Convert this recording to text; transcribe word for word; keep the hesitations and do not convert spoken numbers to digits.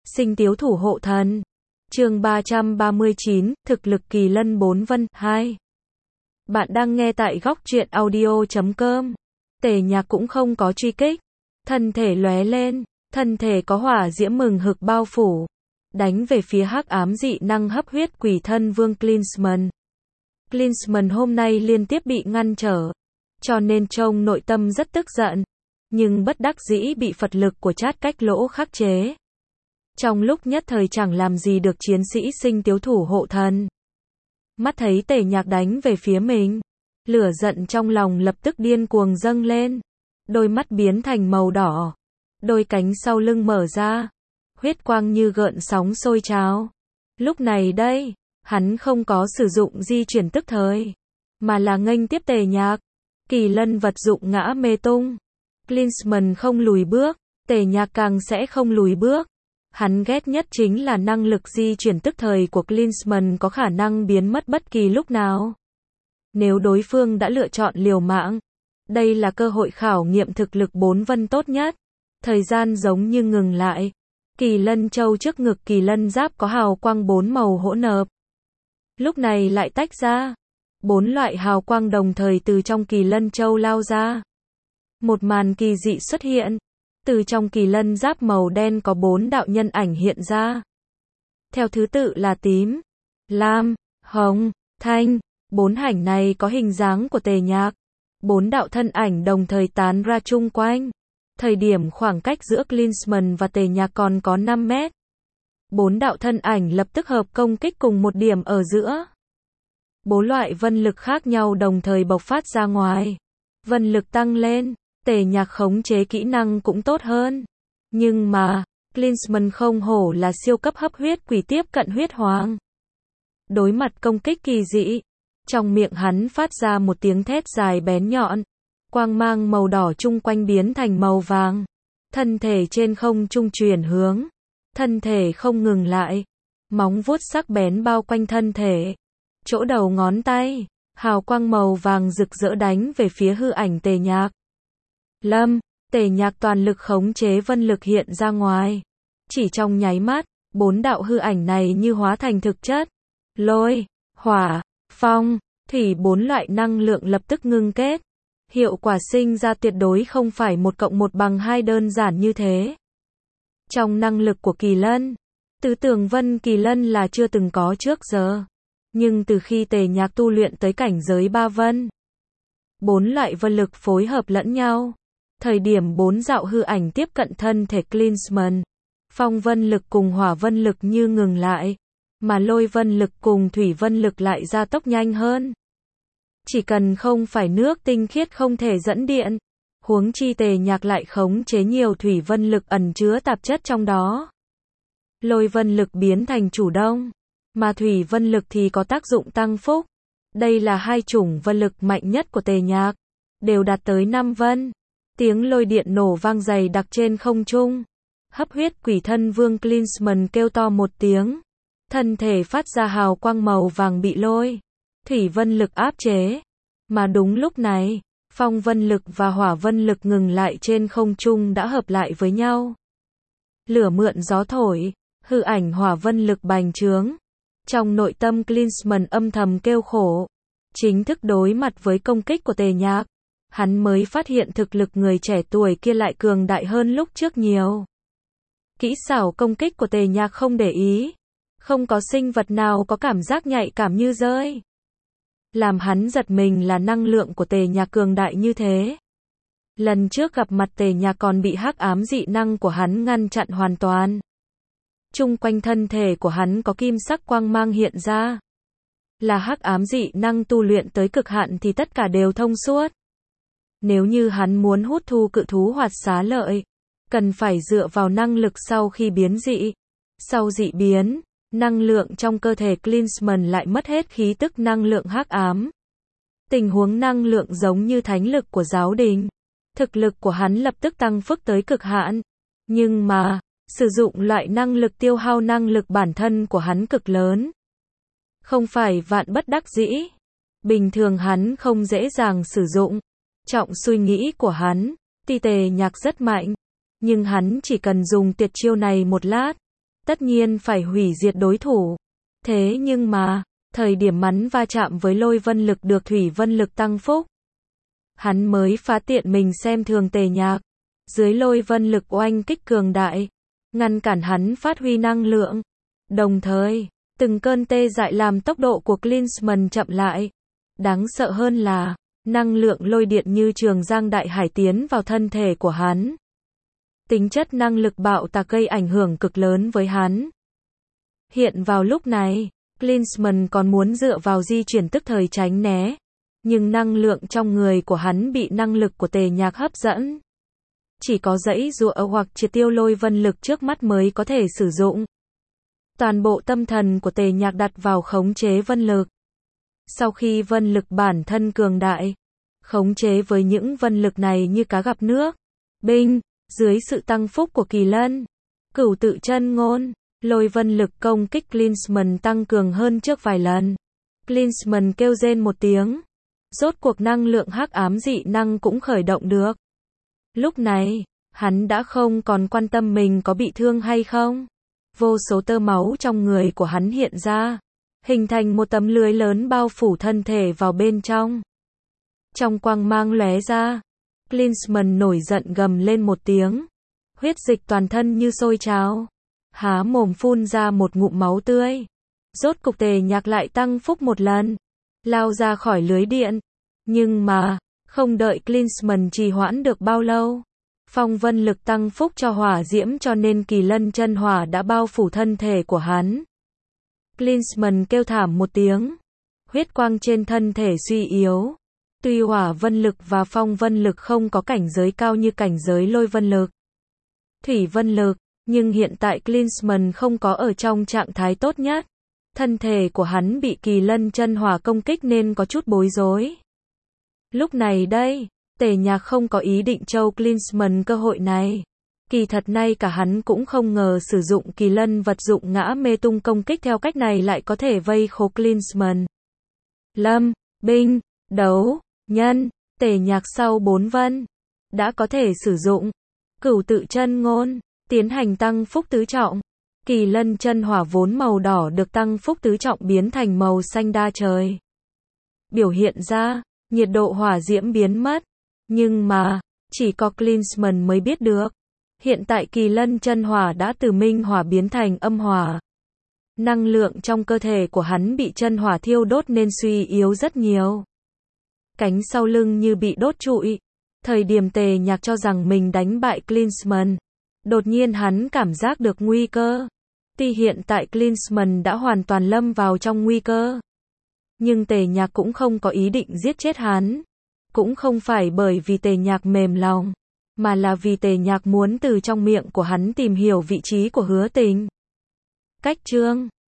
Sinh tiếu thủ hộ thần. Chương ba trăm ba mươi chín, thực lực kỳ lân bốn vân, hai. Bạn đang nghe tại góc truyện audio chấm com. Tề Nhạc cũng không có truy kích. Thân thể lóe lên, thân thể có hỏa diễm mừng hực bao phủ. Đánh về phía hắc ám dị năng hấp huyết quỷ thân vương Klinsmann. Klinsmann hôm nay liên tiếp bị ngăn trở. Cho nên trong nội tâm rất tức giận. Nhưng bất đắc dĩ bị Phật lực của Chát Cách Lỗ khắc chế. Trong lúc nhất thời chẳng làm gì được chiến sĩ sinh tiếu thủ hộ thần. Mắt thấy Tề Nhạc đánh về phía mình. Lửa giận trong lòng lập tức điên cuồng dâng lên. Đôi mắt biến thành màu đỏ. Đôi cánh sau lưng mở ra. Huyết quang như gợn sóng sôi trào. Lúc này đây, hắn không có sử dụng di chuyển tức thời. Mà là nghênh tiếp Tề Nhạc. Kỳ lân vật dụng ngã mê tung. Klinsmann không lùi bước. Tề Nhạc càng sẽ không lùi bước. Hắn ghét nhất chính là năng lực di chuyển tức thời của Klinsmann có khả năng biến mất bất kỳ lúc nào. Nếu đối phương đã lựa chọn liều mạng, đây là cơ hội khảo nghiệm thực lực bốn vân tốt nhất. Thời gian giống như ngừng lại. Kỳ lân châu trước ngực kỳ lân giáp có hào quang bốn màu hỗn hợp. Lúc này lại tách ra. Bốn loại hào quang đồng thời từ trong kỳ lân châu lao ra. Một màn kỳ dị xuất hiện. Từ trong kỳ lân giáp màu đen có bốn đạo nhân ảnh hiện ra. Theo thứ tự là tím, lam, hồng, thanh. Bốn ảnh này có hình dáng của Tề Nhạc. Bốn đạo thân ảnh đồng thời tán ra chung quanh. Thời điểm khoảng cách giữa Klinsmann và Tề Nhạc còn có năm mét. Bốn đạo thân ảnh lập tức hợp công kích cùng một điểm ở giữa. Bốn loại vân lực khác nhau đồng thời bộc phát ra ngoài. Vân lực tăng lên. Tề Nhạc khống chế kỹ năng cũng tốt hơn. Nhưng mà, Klinsmann không hổ là siêu cấp hấp huyết quỷ tiếp cận huyết hoàng. Đối mặt công kích kỳ dị, trong miệng hắn phát ra một tiếng thét dài bén nhọn. Quang mang màu đỏ chung quanh biến thành màu vàng. Thân thể trên không trung chuyển hướng. Thân thể không ngừng lại. Móng vuốt sắc bén bao quanh thân thể. Chỗ đầu ngón tay, hào quang màu vàng rực rỡ đánh về phía hư ảnh Tề Nhạc. Lâm, Tề Nhạc toàn lực khống chế vân lực hiện ra ngoài. Chỉ trong nháy mắt, bốn đạo hư ảnh này như hóa thành thực chất. Lôi, hỏa, phong, thủy bốn loại năng lượng lập tức ngưng kết. Hiệu quả sinh ra tuyệt đối không phải một cộng một bằng hai đơn giản như thế. Trong năng lực của kỳ lân, tứ tường vân kỳ lân là chưa từng có trước giờ. Nhưng từ khi Tề Nhạc tu luyện tới cảnh giới ba vân, bốn loại vân lực phối hợp lẫn nhau. Thời điểm bốn dạo hư ảnh tiếp cận thân thể Klinsmann, phong vân lực cùng hỏa vân lực như ngừng lại, mà lôi vân lực cùng thủy vân lực lại gia tốc nhanh hơn. Chỉ cần không phải nước tinh khiết không thể dẫn điện, huống chi Tề Nhạc lại khống chế nhiều thủy vân lực ẩn chứa tạp chất trong đó. Lôi vân lực biến thành chủ động, mà thủy vân lực thì có tác dụng tăng phúc. Đây là hai chủng vân lực mạnh nhất của Tề Nhạc, đều đạt tới năm vân. Tiếng lôi điện nổ vang dày đặc trên không trung. Hấp huyết quỷ thân vương Klinsmann kêu to một tiếng. Thân thể phát ra hào quang màu vàng bị lôi thủy vân lực áp chế. Mà đúng lúc này, phong vân lực và hỏa vân lực ngừng lại trên không trung đã hợp lại với nhau. Lửa mượn gió thổi, hư ảnh hỏa vân lực bành trướng. Trong nội tâm Klinsmann âm thầm kêu khổ. Chính thức đối mặt với công kích của Tề Nhạc, hắn mới phát hiện thực lực người trẻ tuổi kia lại cường đại hơn lúc trước nhiều. Kỹ xảo công kích của Tề Nhạc không để ý. Không có sinh vật nào có cảm giác nhạy cảm như rơi. Làm hắn giật mình là năng lượng của Tề Nhạc cường đại như thế. Lần trước gặp mặt Tề Nhạc còn bị hắc ám dị năng của hắn ngăn chặn hoàn toàn. Chung quanh thân thể của hắn có kim sắc quang mang hiện ra. Là hắc ám dị năng tu luyện tới cực hạn thì tất cả đều thông suốt. Nếu như hắn muốn hút thu cự thú hoạt xá lợi, cần phải dựa vào năng lực sau khi biến dị. Sau dị biến, năng lượng trong cơ thể Klinsmann lại mất hết khí tức năng lượng hắc ám. Tình huống năng lượng giống như thánh lực của giáo đình. Thực lực của hắn lập tức tăng phức tới cực hạn. Nhưng mà, sử dụng loại năng lực tiêu hao năng lực bản thân của hắn cực lớn. Không phải vạn bất đắc dĩ. Bình thường hắn không dễ dàng sử dụng. Trọng suy nghĩ của hắn, Tề Nhạc rất mạnh, nhưng hắn chỉ cần dùng tuyệt chiêu này một lát, tất nhiên phải hủy diệt đối thủ. Thế nhưng mà, thời điểm hắn va chạm với lôi vân lực được thủy vân lực tăng phúc, hắn mới phá tiện mình xem thường Tề Nhạc. Dưới lôi vân lực oanh kích cường đại, ngăn cản hắn phát huy năng lượng. Đồng thời, từng cơn tê dại làm tốc độ của Klinsmann chậm lại. Đáng sợ hơn là, năng lượng lôi điện như trường giang đại hải tiến vào thân thể của hắn. Tính chất năng lực bạo tạc gây ảnh hưởng cực lớn với hắn. Hiện vào lúc này, Klinsmann còn muốn dựa vào di chuyển tức thời tránh né. Nhưng năng lượng trong người của hắn bị năng lực của Tề Nhạc hấp dẫn. Chỉ có dãy giụa hoặc triệt tiêu lôi vân lực trước mắt mới có thể sử dụng. Toàn bộ tâm thần của Tề Nhạc đặt vào khống chế vân lực. Sau khi vân lực bản thân cường đại, khống chế với những vân lực này như cá gặp nước. Binh, dưới sự tăng phúc của kỳ lân, cửu tự chân ngôn, lôi vân lực công kích Klinsmann tăng cường hơn trước vài lần. Klinsmann kêu rên một tiếng. Rốt cuộc năng lượng hắc ám dị năng cũng khởi động được. Lúc này, hắn đã không còn quan tâm mình có bị thương hay không. Vô số tơ máu trong người của hắn hiện ra, hình thành một tấm lưới lớn bao phủ thân thể vào bên trong. Trong quang mang lóe ra, Klinsmann nổi giận gầm lên một tiếng. Huyết dịch toàn thân như sôi trào, há mồm phun ra một ngụm máu tươi. Rốt cục Tề Nhạc lại tăng phúc một lần, lao ra khỏi lưới điện. Nhưng mà, không đợi Klinsmann trì hoãn được bao lâu, phong vân lực tăng phúc cho hỏa diễm cho nên kỳ lân chân hỏa đã bao phủ thân thể của hắn. Klinsmann kêu thảm một tiếng, huyết quang trên thân thể suy yếu. Tuy hỏa vân lực và phong vân lực không có cảnh giới cao như cảnh giới lôi vân lực, thủy vân lực, nhưng hiện tại Klinsmann không có ở trong trạng thái tốt nhất. Thân thể của hắn bị kỳ lân chân hỏa công kích nên có chút bối rối. Lúc này đây, Tề Nhạc không có ý định trâu Klinsmann cơ hội này. Kỳ thật nay cả hắn cũng không ngờ sử dụng kỳ lân vật dụng ngã mê tung công kích theo cách này lại có thể vây khố Klinsmann. Lâm, binh, đấu, nhân, Tề Nhạc sau bốn vân, đã có thể sử dụng cửu tự chân ngôn, tiến hành tăng phúc tứ trọng. Kỳ lân chân hỏa vốn màu đỏ được tăng phúc tứ trọng biến thành màu xanh đa trời. Biểu hiện ra, nhiệt độ hỏa diễm biến mất. Nhưng mà, chỉ có Klinsmann mới biết được. Hiện tại kỳ lân chân hỏa đã từ minh hỏa biến thành âm hỏa. Năng lượng trong cơ thể của hắn bị chân hỏa thiêu đốt nên suy yếu rất nhiều. Cánh sau lưng như bị đốt trụi. Thời điểm Tề Nhạc cho rằng mình đánh bại Klinsmann, đột nhiên hắn cảm giác được nguy cơ. Tuy hiện tại Klinsmann đã hoàn toàn lâm vào trong nguy cơ, nhưng Tề Nhạc cũng không có ý định giết chết hắn. Cũng không phải bởi vì Tề Nhạc mềm lòng, mà là vì Tề Nhạc muốn từ trong miệng của hắn tìm hiểu vị trí của Hứa Tình. Cách chương